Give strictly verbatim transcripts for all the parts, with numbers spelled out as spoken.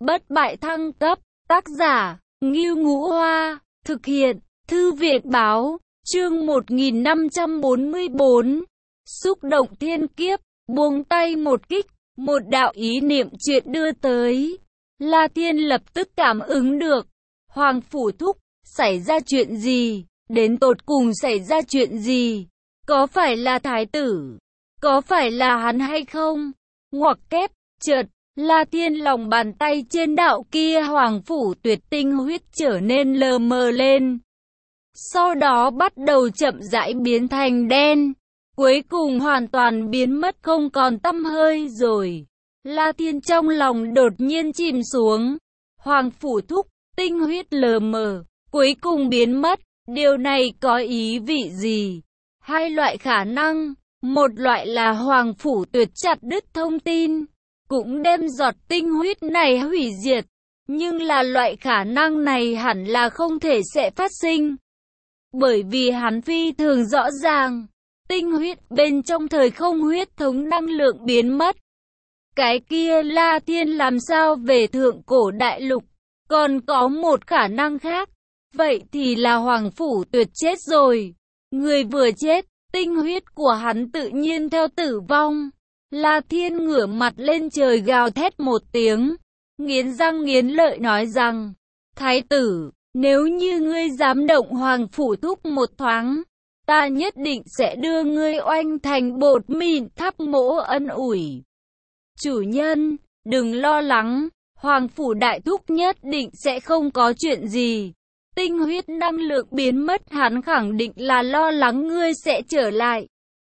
bất bại thăng cấp, tác giả, Ngưu Ngũ Hoa, thực hiện, Thư viện Báo, chương một nghìn năm trăm bốn mươi bốn, xúc động thiên kiếp, buông tay một kích, một đạo ý niệm chuyện đưa tới. La Thiên lập tức cảm ứng được, Hoàng Phủ Thúc, xảy ra chuyện gì, đến tột cùng xảy ra chuyện gì, có phải là thái tử, có phải là hắn hay không, ngoặc kép, chợt, La Thiên lòng bàn tay trên đạo kia Hoàng Phủ Tuyệt tinh huyết trở nên lờ mờ lên. Sau đó bắt đầu chậm rãi biến thành đen, cuối cùng hoàn toàn biến mất không còn tăm hơi rồi. La Thiên trong lòng đột nhiên chìm xuống, Hoàng Phủ Thúc, tinh huyết lờ mờ, cuối cùng biến mất, điều này có ý vị gì? Hai loại khả năng, một loại là Hoàng Phủ Tuyệt chặt đứt thông tin, cũng đem giọt tinh huyết này hủy diệt, nhưng là loại khả năng này hẳn là không thể sẽ phát sinh. Bởi vì hắn phi thường rõ ràng, tinh huyết bên trong thời không huyết thống năng lượng biến mất. Cái kia La Thiên làm sao về thượng cổ đại lục? Còn có một khả năng khác, vậy thì là Hoàng Phủ Tuyệt chết rồi. Người vừa chết, tinh huyết của hắn tự nhiên theo tử vong. La Thiên ngửa mặt lên trời gào thét một tiếng, nghiến răng nghiến lợi nói rằng, Thái tử, nếu như ngươi dám động Hoàng Phủ Thúc một thoáng, ta nhất định sẽ đưa ngươi oanh thành bột mịn. Tháp Mỗ ân ủi, chủ nhân, đừng lo lắng, Hoàng Phủ Đại Thúc nhất định sẽ không có chuyện gì. Tinh huyết năng lượng biến mất, hắn khẳng định là lo lắng ngươi sẽ trở lại,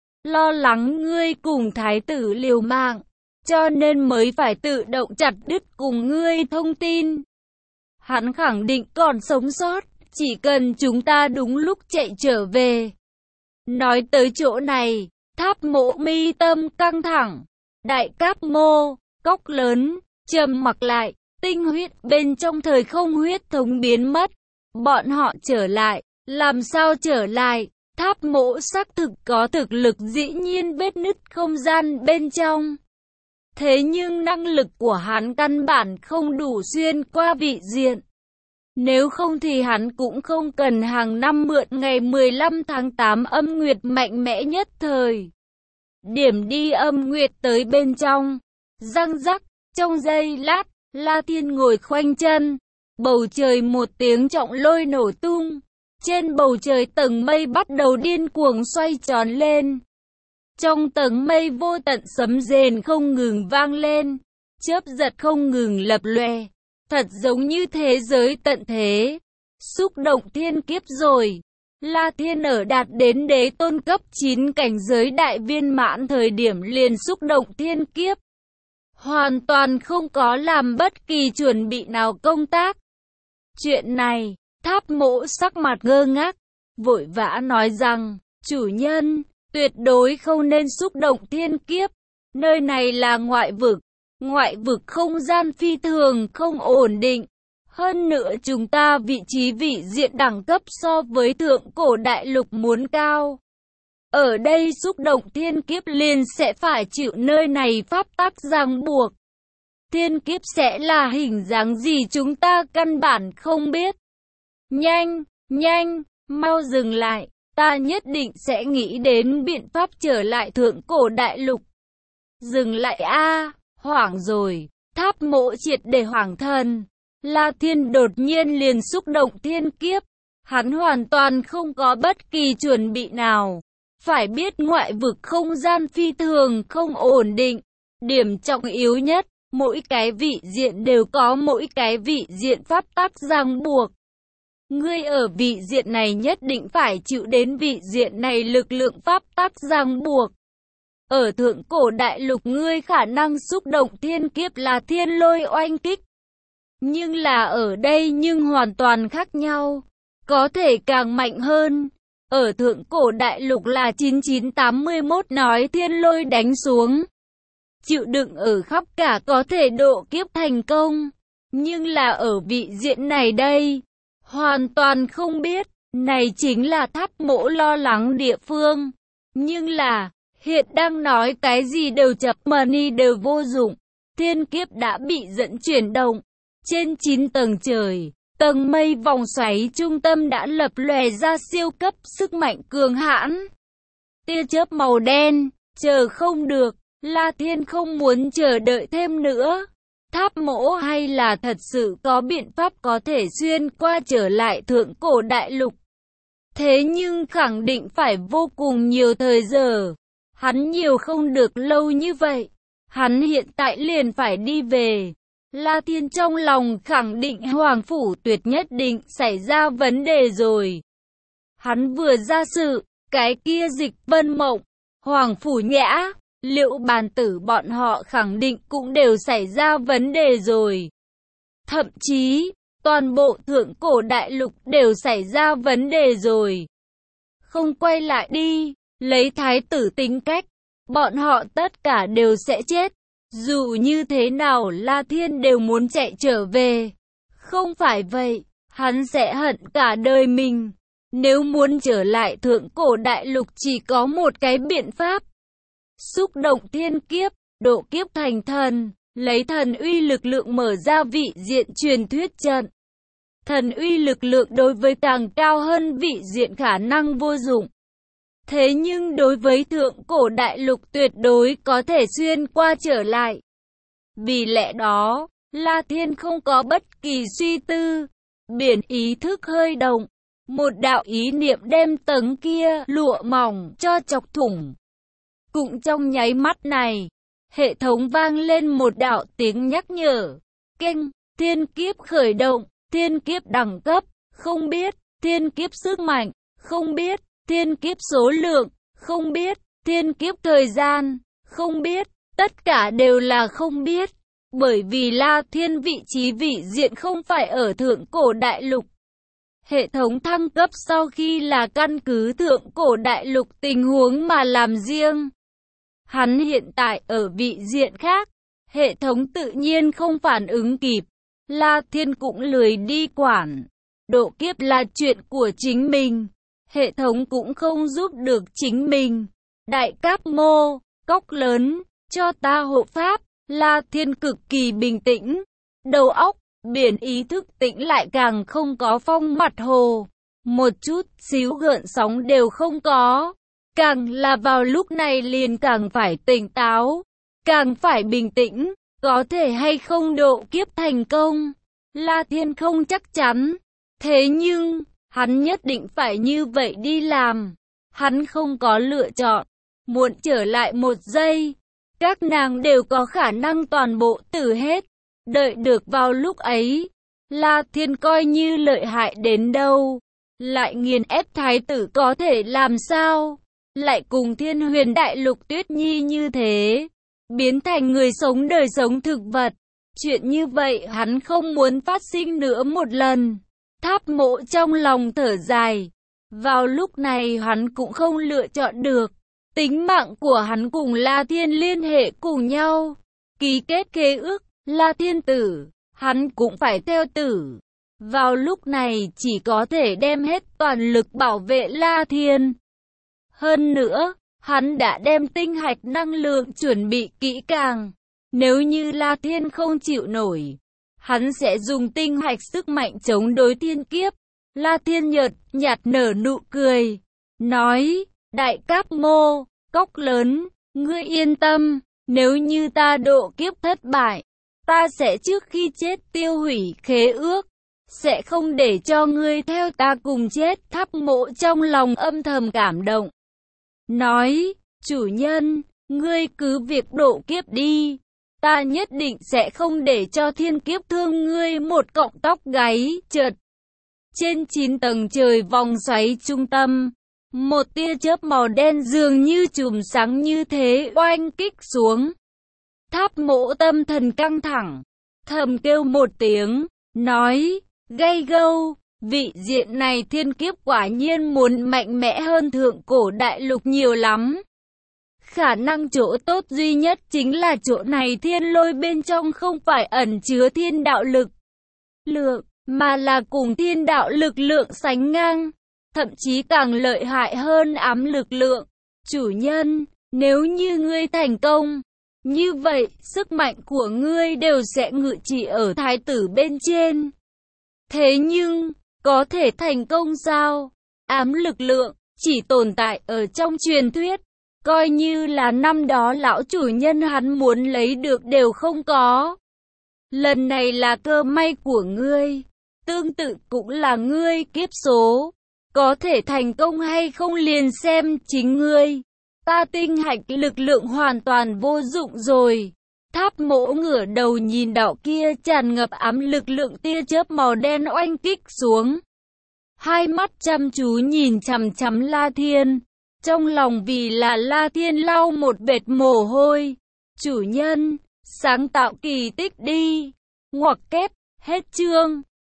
lo lắng ngươi cùng thái tử liều mạng, cho nên mới phải tự động chặt đứt cùng ngươi thông tin. Hắn khẳng định còn sống sót, chỉ cần chúng ta đúng lúc chạy trở về. Nói tới chỗ này, Tháp Mỗ mi tâm căng thẳng, Đại Cáp Mô, Cốc Lớn, trầm mặc lại, tinh huyết bên trong thời không huyết thống biến mất. Bọn họ trở lại, làm sao trở lại? Tháp Mỗ xác thực có thực lực dĩ nhiên vết nứt không gian bên trong. Thế nhưng năng lực của hắn căn bản không đủ xuyên qua vị diện. Nếu không thì hắn cũng không cần hàng năm mượn ngày mười lăm tháng tám âm nguyệt mạnh mẽ nhất thời. Điểm đi âm nguyệt tới bên trong. Răng rắc, trong giây lát, La Thiên ngồi khoanh chân. Bầu trời một tiếng trọng lôi nổ tung. Trên bầu trời tầng mây bắt đầu điên cuồng xoay tròn lên. Trong tầng mây vô tận sấm rền không ngừng vang lên, chớp giật không ngừng lập lòe, thật giống như thế giới tận thế. Xúc động thiên kiếp rồi. La Thiên ở đạt đến đế tôn cấp chín cảnh giới đại viên mãn thời điểm liền xúc động thiên kiếp. Hoàn toàn không có làm bất kỳ chuẩn bị nào công tác. Chuyện này, Tháp Mỗ sắc mặt ngơ ngác, vội vã nói rằng, chủ nhân, tuyệt đối không nên xúc động thiên kiếp. Nơi này là ngoại vực, ngoại vực không gian phi thường không ổn định. Hơn nữa chúng ta vị trí vị diện đẳng cấp so với thượng cổ đại lục muốn cao. Ở đây xúc động thiên kiếp liền sẽ phải chịu nơi này pháp tắc ràng buộc. Thiên kiếp sẽ là hình dáng gì chúng ta căn bản không biết. Nhanh, nhanh, mau dừng lại, ta nhất định sẽ nghĩ đến biện pháp trở lại thượng cổ đại lục. Dừng lại a, hoảng rồi, Tháp Mỗ triệt để hoảng thần. La Thiên đột nhiên liền xúc động thiên kiếp, hắn hoàn toàn không có bất kỳ chuẩn bị nào. Phải biết ngoại vực không gian phi thường không ổn định, điểm trọng yếu nhất, mỗi cái vị diện đều có mỗi cái vị diện pháp tắc ràng buộc. Ngươi ở vị diện này nhất định phải chịu đến vị diện này lực lượng pháp tắc ràng buộc. Ở thượng cổ đại lục ngươi khả năng xúc động thiên kiếp là thiên lôi oanh kích. Nhưng là ở đây nhưng hoàn toàn khác nhau, có thể càng mạnh hơn. Ở thượng cổ đại lục là chín chín tám mốt nói thiên lôi đánh xuống, chịu đựng ở khắp cả có thể độ kiếp thành công. Nhưng là ở vị diện này đây, hoàn toàn không biết, này chính là Tháp Mỗ lo lắng địa phương. Nhưng là, hiện đang nói cái gì đều chập mờ ni đều vô dụng, thiên kiếp đã bị dẫn chuyển động, Trên chín tầng trời, tầng mây vòng xoáy trung tâm đã lập lòe ra siêu cấp sức mạnh cường hãn. Tia chớp màu đen, chờ không được, La Thiên không muốn chờ đợi thêm nữa. Tháp mỗ hay là thật sự có biện pháp có thể xuyên qua trở lại thượng cổ đại lục. Thế nhưng khẳng định phải vô cùng nhiều thời giờ. Hắn nhiều không được lâu như vậy. Hắn hiện tại liền phải đi về. La Thiên trong lòng khẳng định Hoàng Phủ Tuyệt nhất định xảy ra vấn đề rồi. Hắn vừa ra sự, cái kia Dịch Vân Mộng, Hoàng Phủ Nhã, Liệu Bàn Tử bọn họ khẳng định cũng đều xảy ra vấn đề rồi. Thậm chí, toàn bộ thượng cổ đại lục đều xảy ra vấn đề rồi. Không quay lại đi, lấy thái tử tính cách, bọn họ tất cả đều sẽ chết. Dù như thế nào La Thiên đều muốn chạy trở về. Không phải vậy, hắn sẽ hận cả đời mình. Nếu muốn trở lại thượng cổ đại lục chỉ có một cái biện pháp. Xúc động thiên kiếp, độ kiếp thành thần, lấy thần uy lực lượng mở ra vị diện truyền thuyết trận. Thần uy lực lượng đối với càng cao hơn vị diện khả năng vô dụng. Thế nhưng đối với thượng cổ đại lục tuyệt đối có thể xuyên qua trở lại. Vì lẽ đó, La Thiên không có bất kỳ suy tư. Biển ý thức hơi động. Một đạo ý niệm đem tầng kia lụa mỏng cho chọc thủng. Cũng trong nháy mắt này, hệ thống vang lên một đạo tiếng nhắc nhở. Kênh, thiên kiếp khởi động, thiên kiếp đẳng cấp, không biết, thiên kiếp sức mạnh, không biết, thiên kiếp số lượng, không biết, thiên kiếp thời gian, không biết, tất cả đều là không biết. Bởi vì La Thiên vị trí vị diện không phải ở thượng cổ đại lục. Hệ thống thăng cấp sau khi là căn cứ thượng cổ đại lục tình huống mà làm riêng. Hắn hiện tại ở vị diện khác, hệ thống tự nhiên không phản ứng kịp. La Thiên cũng lười đi quản. Độ kiếp là chuyện của chính mình. Hệ thống cũng không giúp được chính mình. Đại Cáp Mô, Cốc Lớn, cho ta hộ pháp. La Thiên cực kỳ bình tĩnh. Đầu óc, biển ý thức tĩnh lại càng không có phong mặt hồ. Một chút xíu gợn sóng đều không có. Càng là vào lúc này liền càng phải tỉnh táo. Càng phải bình tĩnh. Có thể hay không độ kiếp thành công. La Thiên không chắc chắn. Thế nhưng, hắn nhất định phải như vậy đi làm. Hắn không có lựa chọn. Muộn trở lại một giây. Các nàng đều có khả năng toàn bộ tử hết. Đợi được vào lúc ấy, La Thiên coi như lợi hại đến đâu. Lại nghiền ép thái tử có thể làm sao? Lại cùng Thiên Huyền Đại Lục Tuyết Nhi như thế. Biến thành người sống đời sống thực vật. Chuyện như vậy hắn không muốn phát sinh nữa một lần. Tháp Mộ trong lòng thở dài. Vào lúc này hắn cũng không lựa chọn được. Tính mạng của hắn cùng La Thiên liên hệ cùng nhau. Ký kết khế ước, La Thiên tử, hắn cũng phải theo tử. Vào lúc này chỉ có thể đem hết toàn lực bảo vệ La Thiên. Hơn nữa, hắn đã đem tinh hạch năng lượng chuẩn bị kỹ càng. Nếu như La Thiên không chịu nổi, hắn sẽ dùng tinh hạch sức mạnh chống đối thiên kiếp. La Thiên nhợt nhạt nở nụ cười, nói, Đại Cáp Mô, Cốc Lớn, ngươi yên tâm, nếu như ta độ kiếp thất bại, ta sẽ trước khi chết tiêu hủy khế ước, sẽ không để cho ngươi theo ta cùng chết. Tháp Mộ trong lòng âm thầm cảm động. Nói, chủ nhân, ngươi cứ việc độ kiếp đi, ta nhất định sẽ không để cho thiên kiếp thương ngươi một cọng tóc gáy. Chợt, trên chín tầng trời vòng xoáy trung tâm, một tia chớp màu đen dường như chùm sáng như thế oanh kích xuống. Tháp Mộ tâm thần căng thẳng, thầm kêu một tiếng, nói, gay gâu, vị diện này thiên kiếp quả nhiên muốn mạnh mẽ hơn thượng cổ đại lục nhiều lắm. Khả năng chỗ tốt duy nhất chính là chỗ này thiên lôi bên trong không phải ẩn chứa thiên đạo lực lượng, mà là cùng thiên đạo lực lượng sánh ngang, thậm chí càng lợi hại hơn ám lực lượng. Chủ nhân, nếu như ngươi thành công, Như vậy, sức mạnh của ngươi đều sẽ ngự trị ở thái tử bên trên. Thế nhưng, có thể thành công sao? Ám lực lượng, chỉ tồn tại ở trong truyền thuyết. Coi như là năm đó lão chủ nhân hắn muốn lấy được đều không có. Lần này là cơ may của ngươi. Tương tự cũng là ngươi kiếp số. Có thể thành công hay không liền xem chính ngươi. Ta tinh hạch lực lượng hoàn toàn vô dụng rồi. Tháp mỗ ngửa đầu nhìn đạo kia tràn ngập ám lực lượng tia chớp màu đen oanh kích xuống. Hai mắt chăm chú nhìn chằm chằm La Thiên. Trong lòng vì là La Thiên lau một vệt mồ hôi. Chủ nhân, sáng tạo kỳ tích đi. Ngoặc kép, hết chương.